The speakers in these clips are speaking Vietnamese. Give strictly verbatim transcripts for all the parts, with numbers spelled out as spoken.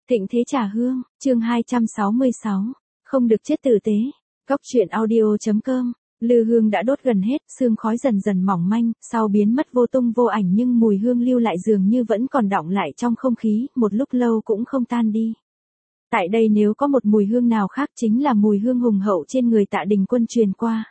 Thịnh thế trà hương, chương hai trăm sáu mươi sáu, không được chết tử tế. Góc truyện audio.com, lư hương đã đốt gần hết, sương khói dần dần mỏng manh, sau biến mất vô tung vô ảnh nhưng mùi hương lưu lại dường như vẫn còn đọng lại trong không khí, một lúc lâu cũng không tan đi. Tại đây nếu có một mùi hương nào khác chính là mùi hương hùng hậu trên người Tạ Đình Quân truyền qua.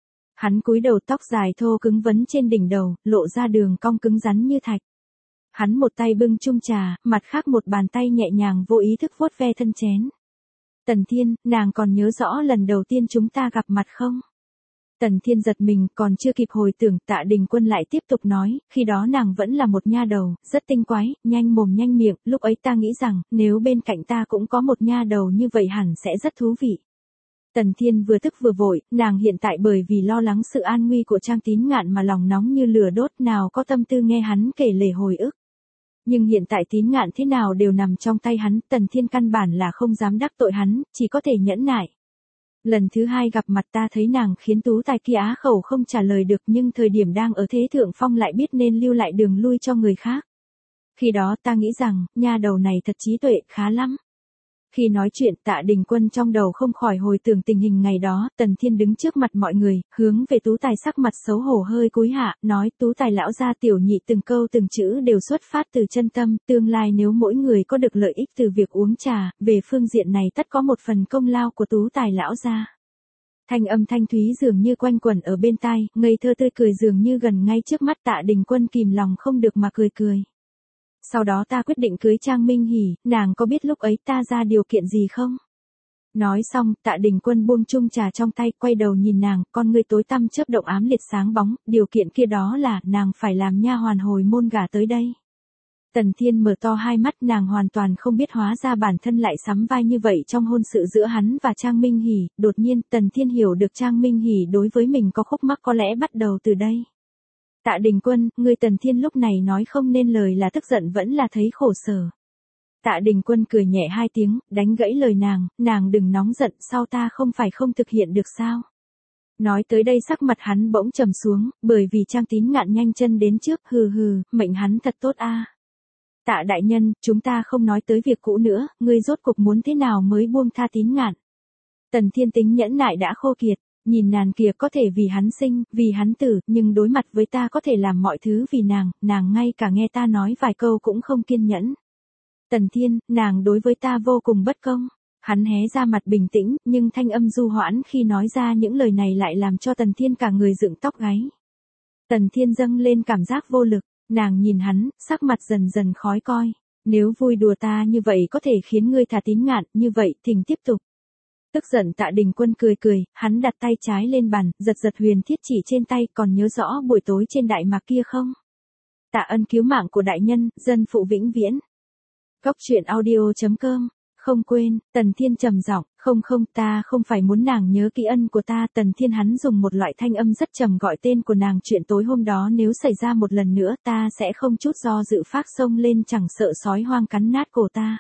Hắn cúi đầu, tóc dài thô cứng vấn trên đỉnh đầu, lộ ra đường cong cứng rắn như thạch. Hắn một tay bưng chung trà, mặt khác một bàn tay nhẹ nhàng vô ý thức vuốt ve thân chén. Tần Thiên, nàng còn nhớ rõ lần đầu tiên chúng ta gặp mặt không? Tần Thiên giật mình, còn chưa kịp hồi tưởng, Tạ Đình Quân lại tiếp tục nói, khi đó nàng vẫn là một nha đầu, rất tinh quái, nhanh mồm nhanh miệng, lúc ấy ta nghĩ rằng, nếu bên cạnh ta cũng có một nha đầu như vậy hẳn sẽ rất thú vị. Tần Thiên vừa tức vừa vội, nàng hiện tại bởi vì lo lắng sự an nguy của Trang Tín Ngạn mà lòng nóng như lửa đốt, nào có tâm tư nghe hắn kể lể hồi ức. Nhưng hiện tại Tín Ngạn thế nào đều nằm trong tay hắn, Tần Thiên căn bản là không dám đắc tội hắn, chỉ có thể nhẫn nại. Lần thứ hai gặp mặt ta thấy nàng khiến tú tài kia á khẩu không trả lời được, nhưng thời điểm đang ở thế thượng phong lại biết nên lưu lại đường lui cho người khác. Khi đó ta nghĩ rằng, nha đầu này thật trí tuệ, khá lắm. Khi nói chuyện, Tạ Đình Quân trong đầu không khỏi hồi tưởng tình hình ngày đó, Tần Thiên đứng trước mặt mọi người, hướng về tú tài sắc mặt xấu hổ hơi cúi hạ, nói, tú tài lão gia tiểu nhị từng câu từng chữ đều xuất phát từ chân tâm, tương lai nếu mỗi người có được lợi ích từ việc uống trà, về phương diện này tất có một phần công lao của tú tài lão gia. Thanh âm thanh thúy dường như quanh quẩn ở bên tai, ngây thơ tươi cười dường như gần ngay trước mắt, Tạ Đình Quân kìm lòng không được mà cười cười. Sau đó ta quyết định cưới Trang Minh Hỉ, nàng có biết lúc ấy ta ra điều kiện gì không? Nói xong, Tạ Đình Quân buông chung trà trong tay, quay đầu nhìn nàng, con ngươi tối tăm chớp động ám liệt sáng bóng, điều kiện kia đó là, nàng phải làm nha hoàn hồi môn gả tới đây. Tần Thiên mở to hai mắt, nàng hoàn toàn không biết hóa ra bản thân lại sắm vai như vậy trong hôn sự giữa hắn và Trang Minh Hỉ, đột nhiên, Tần Thiên hiểu được Trang Minh Hỉ đối với mình có khúc mắc có lẽ bắt đầu từ đây. Tạ Đình Quân, ngươi Tần Thiên lúc này nói không nên lời là tức giận vẫn là thấy khổ sở. Tạ Đình Quân cười nhẹ hai tiếng, đánh gãy lời nàng, nàng đừng nóng giận, sau ta không phải không thực hiện được sao. Nói tới đây sắc mặt hắn bỗng trầm xuống, bởi vì Trang Tín Ngạn nhanh chân đến trước, hừ hừ, mệnh hắn thật tốt a. Tạ đại nhân, chúng ta không nói tới việc cũ nữa, ngươi rốt cuộc muốn thế nào mới buông tha Tín Ngạn. Tần Thiên tính nhẫn nại đã khô kiệt. Nhìn nàng kìa, có thể vì hắn sinh, vì hắn tử, nhưng đối mặt với ta có thể làm mọi thứ vì nàng, nàng ngay cả nghe ta nói vài câu cũng không kiên nhẫn. Tần Thiên, nàng đối với ta vô cùng bất công. Hắn hé ra mặt bình tĩnh, nhưng thanh âm du hoãn khi nói ra những lời này lại làm cho Tần Thiên cả người dựng tóc gáy. Tần Thiên dâng lên cảm giác vô lực, nàng nhìn hắn, sắc mặt dần dần khói coi. Nếu vui đùa ta như vậy có thể khiến ngươi thả Tín Ngạn, như vậy, thỉnh tiếp tục. Tức giận Tạ Đình Quân cười cười, hắn đặt tay trái lên bàn, giật giật huyền thiết chỉ trên tay, còn nhớ rõ buổi tối trên đại mạc kia không? Tạ ân cứu mạng của đại nhân, dân phụ vĩnh viễn. Góc truyện audio.com, không quên, Tần Thiên trầm giọng, không không, ta không phải muốn nàng nhớ kỹ ân của ta. Tần Thiên hắn dùng một loại thanh âm rất trầm gọi tên của nàng, chuyện tối hôm đó nếu xảy ra một lần nữa ta sẽ không chút do dự phát xông lên, chẳng sợ sói hoang cắn nát cổ ta.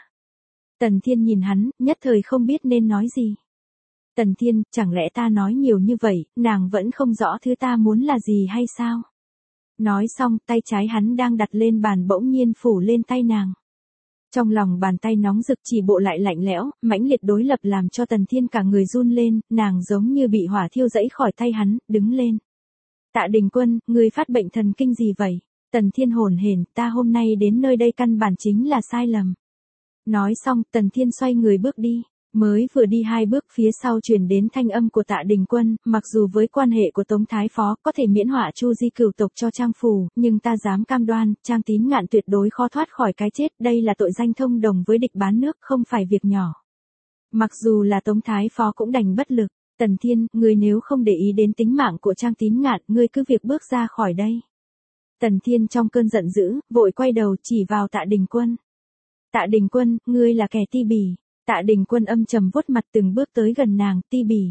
Tần Thiên nhìn hắn, nhất thời không biết nên nói gì. Tần Thiên, chẳng lẽ ta nói nhiều như vậy, nàng vẫn không rõ thứ ta muốn là gì hay sao? Nói xong, tay trái hắn đang đặt lên bàn bỗng nhiên phủ lên tay nàng. Trong lòng bàn tay nóng rực chỉ bộ lại lạnh lẽo, mãnh liệt đối lập làm cho Tần Thiên cả người run lên, nàng giống như bị hỏa thiêu dẫy khỏi tay hắn, đứng lên. Tạ Đình Quân, ngươi phát bệnh thần kinh gì vậy? Tần Thiên hồn hển, ta hôm nay đến nơi đây căn bản chính là sai lầm. Nói xong, Tần Thiên xoay người bước đi. Mới vừa đi hai bước phía sau truyền đến thanh âm của Tạ Đình Quân, mặc dù với quan hệ của Tống Thái Phó có thể miễn họa chu di cửu tộc cho Trang Phủ, nhưng ta dám cam đoan, Trang Tín Ngạn tuyệt đối khó thoát khỏi cái chết, đây là tội danh thông đồng với địch bán nước, không phải việc nhỏ. Mặc dù là Tống Thái Phó cũng đành bất lực. Tần Thiên, ngươi nếu không để ý đến tính mạng của Trang Tín Ngạn, ngươi cứ việc bước ra khỏi đây. Tần Thiên trong cơn giận dữ, vội quay đầu chỉ vào Tạ Đình Quân. Tạ Đình Quân, ngươi là kẻ ti bỉ. Tạ Đình Quân âm trầm vuốt mặt từng bước tới gần nàng, ti bỉ.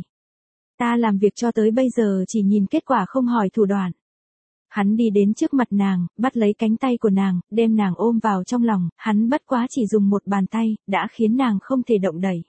Ta làm việc cho tới bây giờ chỉ nhìn kết quả không hỏi thủ đoạn. Hắn đi đến trước mặt nàng, bắt lấy cánh tay của nàng, đem nàng ôm vào trong lòng, hắn bất quá chỉ dùng một bàn tay, đã khiến nàng không thể động đậy.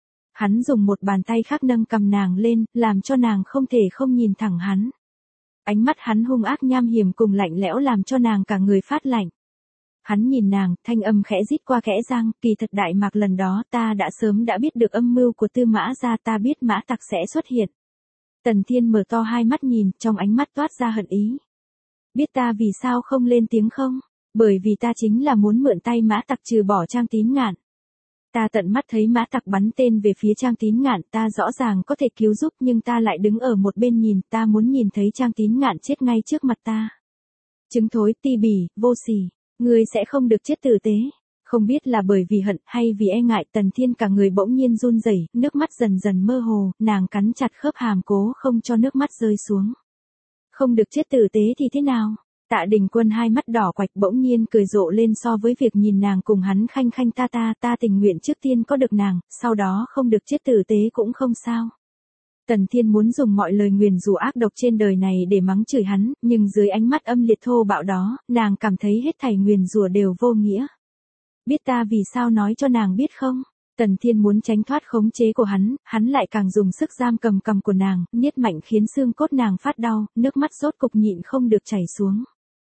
Hắn dùng một bàn tay khác nâng cầm nàng lên, làm cho nàng không thể không nhìn thẳng hắn. Ánh mắt hắn hung ác nham hiểm cùng lạnh lẽo làm cho nàng cả người phát lạnh. Hắn nhìn nàng, thanh âm khẽ rít qua kẽ răng, kỳ thật Đại Mạc lần đó ta đã sớm đã biết được âm mưu của Tư Mã gia, ta biết Mã Tặc sẽ xuất hiện. Tần Thiên mở to hai mắt nhìn, trong ánh mắt toát ra hận ý. Biết ta vì sao không lên tiếng không? Bởi vì ta chính là muốn mượn tay Mã Tặc trừ bỏ Trang Tín Ngạn. Ta tận mắt thấy Mã Tặc bắn tên về phía Trang Tín Ngạn, ta rõ ràng có thể cứu giúp nhưng ta lại đứng ở một bên nhìn, ta muốn nhìn thấy Trang Tín Ngạn chết ngay trước mặt ta. Trứng thối, ti bỉ, vô sỉ, ngươi sẽ không được chết tử tế. Không biết là bởi vì hận hay vì e ngại, Tần Thiên cả người bỗng nhiên run rẩy, nước mắt dần dần mơ hồ, nàng cắn chặt khớp hàm cố không cho nước mắt rơi xuống. Không được chết tử tế thì thế nào? Tạ Đình Quân hai mắt đỏ quạch bỗng nhiên cười rộ lên, so với việc nhìn nàng cùng hắn khanh khanh ta ta, ta tình nguyện trước tiên có được nàng, sau đó không được chết tử tế cũng không sao. Tần Thiên muốn dùng mọi lời nguyền rủa ác độc trên đời này để mắng chửi hắn, nhưng dưới ánh mắt âm liệt thô bạo đó, nàng cảm thấy hết thảy nguyền rủa đều vô nghĩa. Biết ta vì sao nói cho nàng biết không? Tần Thiên muốn tránh thoát khống chế của hắn, hắn lại càng dùng sức giam cầm cầm của nàng, niết mạnh khiến xương cốt nàng phát đau, nước mắt rốt cục nhịn không được chảy xuống.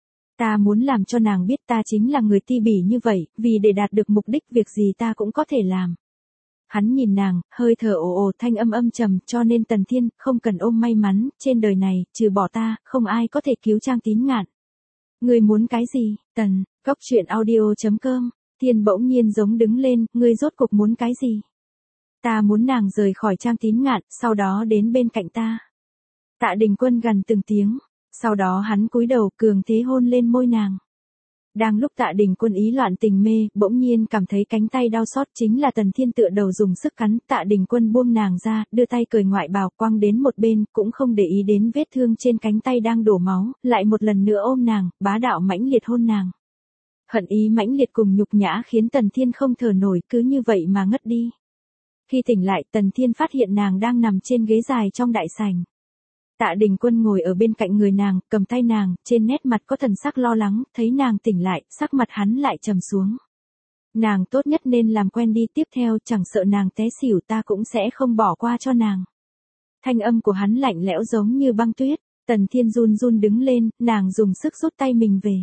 Ta muốn làm cho nàng biết ta chính là người ti bỉ như vậy, vì để đạt được mục đích việc gì ta cũng có thể làm. Hắn nhìn nàng, hơi thở ồ ồ, thanh âm âm trầm, cho nên Tần Thiên, không cần ôm may mắn, trên đời này, trừ bỏ ta, không ai có thể cứu Trang Tín Ngạn. Ngươi muốn cái gì? Tần, góc truyện audio chấm com. Thiên bỗng nhiên giống đứng lên, ngươi rốt cục muốn cái gì? Ta muốn nàng rời khỏi Trang Tín Ngạn, sau đó đến bên cạnh ta. Tạ Đình Quân gằn từng tiếng, sau đó hắn cúi đầu cường thế hôn lên môi nàng. Đang lúc Tạ Đình Quân ý loạn tình mê, bỗng nhiên cảm thấy cánh tay đau xót, chính là Tần Thiên tựa đầu dùng sức cắn, Tạ Đình Quân buông nàng ra, đưa tay cởi ngoại bào quăng đến một bên, cũng không để ý đến vết thương trên cánh tay đang đổ máu, lại một lần nữa ôm nàng, bá đạo mãnh liệt hôn nàng. Hận ý mãnh liệt cùng nhục nhã khiến Tần Thiên không thở nổi, cứ như vậy mà ngất đi. Khi tỉnh lại, Tần Thiên phát hiện nàng đang nằm trên ghế dài trong đại sảnh. Tạ Đình Quân ngồi ở bên cạnh người nàng, cầm tay nàng, trên nét mặt có thần sắc lo lắng, thấy nàng tỉnh lại, sắc mặt hắn lại trầm xuống. Nàng tốt nhất nên làm quen đi, tiếp theo chẳng sợ nàng té xỉu ta cũng sẽ không bỏ qua cho nàng. Thanh âm của hắn lạnh lẽo giống như băng tuyết, Tần Thiên run run đứng lên, nàng dùng sức rút tay mình về.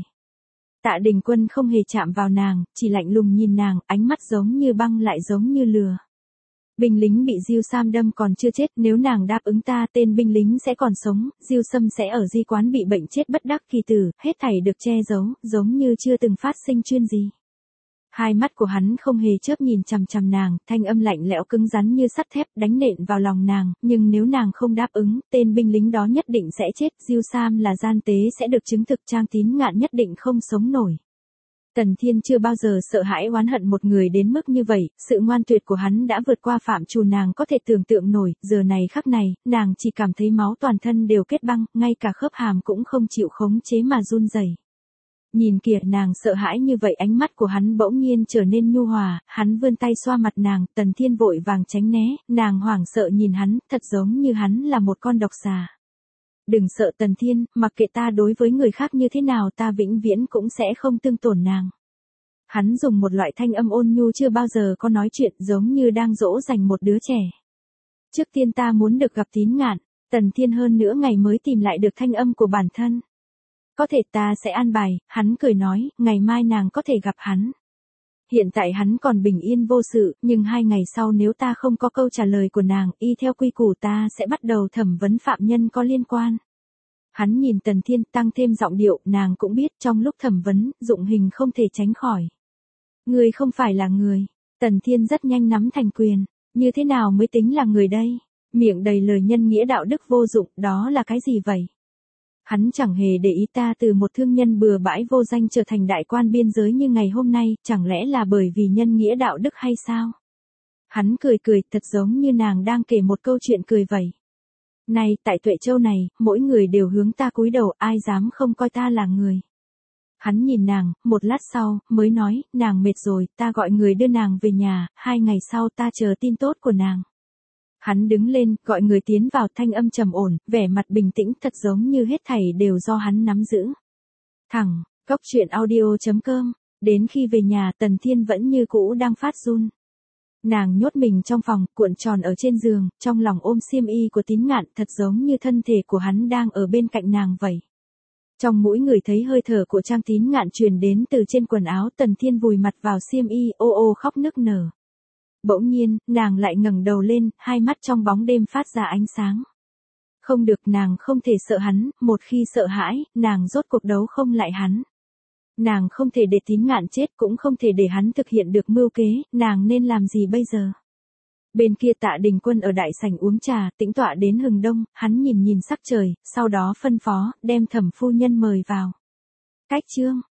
Tạ Đình Quân không hề chạm vào nàng, chỉ lạnh lùng nhìn nàng, ánh mắt giống như băng lại giống như lửa. Binh lính bị Diêu Sam đâm còn chưa chết, nếu nàng đáp ứng ta tên binh lính sẽ còn sống, Diêu Sâm sẽ ở di quán bị bệnh chết bất đắc kỳ tử, hết thảy được che giấu, giống như chưa từng phát sinh chuyện gì. Hai mắt của hắn không hề chớp nhìn chằm chằm nàng, thanh âm lạnh lẽo cứng rắn như sắt thép đánh nện vào lòng nàng, nhưng nếu nàng không đáp ứng, tên binh lính đó nhất định sẽ chết, Diêu Sam là gian tế sẽ được chứng thực, Trang Tín Ngạn nhất định không sống nổi. Tần Thiên chưa bao giờ sợ hãi oán hận một người đến mức như vậy, sự ngoan tuyệt của hắn đã vượt qua phạm trù nàng có thể tưởng tượng nổi, giờ này khắc này, nàng chỉ cảm thấy máu toàn thân đều kết băng, ngay cả khớp hàm cũng không chịu khống chế mà run rẩy. Nhìn kìa, nàng sợ hãi như vậy, ánh mắt của hắn bỗng nhiên trở nên nhu hòa, hắn vươn tay xoa mặt nàng, Tần Thiên vội vàng tránh né, nàng hoảng sợ nhìn hắn, thật giống như hắn là một con độc xà. Đừng sợ Tần Thiên, mặc kệ ta đối với người khác như thế nào ta vĩnh viễn cũng sẽ không thương tổn nàng. Hắn dùng một loại thanh âm ôn nhu chưa bao giờ có nói chuyện, giống như đang dỗ dành một đứa trẻ. Trước tiên ta muốn được gặp Tín Ngạn, Tần Thiên hơn nửa ngày mới tìm lại được thanh âm của bản thân. Có thể ta sẽ an bài, hắn cười nói, ngày mai nàng có thể gặp hắn. Hiện tại hắn còn bình yên vô sự, nhưng hai ngày sau nếu ta không có câu trả lời của nàng, y theo quy củ ta sẽ bắt đầu thẩm vấn phạm nhân có liên quan. Hắn nhìn Tần Thiên tăng thêm giọng điệu, nàng cũng biết trong lúc thẩm vấn, dụng hình không thể tránh khỏi. Người không phải là người. Tần Thiên rất nhanh nắm thành quyền. Như thế nào mới tính là người đây? Miệng đầy lời nhân nghĩa đạo đức vô dụng, đó là cái gì vậy? Hắn chẳng hề để ý ta từ một thương nhân bừa bãi vô danh trở thành đại quan biên giới như ngày hôm nay, chẳng lẽ là bởi vì nhân nghĩa đạo đức hay sao? Hắn cười cười, thật giống như nàng đang kể một câu chuyện cười vậy. Này, tại Tuệ Châu này, mỗi người đều hướng ta cúi đầu, ai dám không coi ta là người. Hắn nhìn nàng, một lát sau, mới nói, nàng mệt rồi, ta gọi người đưa nàng về nhà, hai ngày sau ta chờ tin tốt của nàng. Hắn đứng lên, gọi người tiến vào, thanh âm trầm ổn, vẻ mặt bình tĩnh, thật giống như hết thảy đều do hắn nắm giữ. Thẳng, góc truyện audio chấm com, đến khi về nhà Tần Thiên vẫn như cũ đang phát run. Nàng nhốt mình trong phòng, cuộn tròn ở trên giường, trong lòng ôm xiêm y của Tín Ngạn, thật giống như thân thể của hắn đang ở bên cạnh nàng vậy. Trong mũi người thấy hơi thở của Trang Tín Ngạn truyền đến từ trên quần áo, Tần Thiên vùi mặt vào xiêm y, ô ô khóc nức nở. Bỗng nhiên, nàng lại ngẩng đầu lên, hai mắt trong bóng đêm phát ra ánh sáng. Không được, nàng không thể sợ hắn, một khi sợ hãi, nàng rốt cuộc đấu không lại hắn. Nàng không thể để Tín Ngạn chết, cũng không thể để hắn thực hiện được mưu kế, nàng nên làm gì bây giờ? Bên kia Tạ Đình Quân ở đại sảnh uống trà, tĩnh tọa đến hừng đông, hắn nhìn nhìn sắc trời, sau đó phân phó, đem Thẩm phu nhân mời vào. Cách chương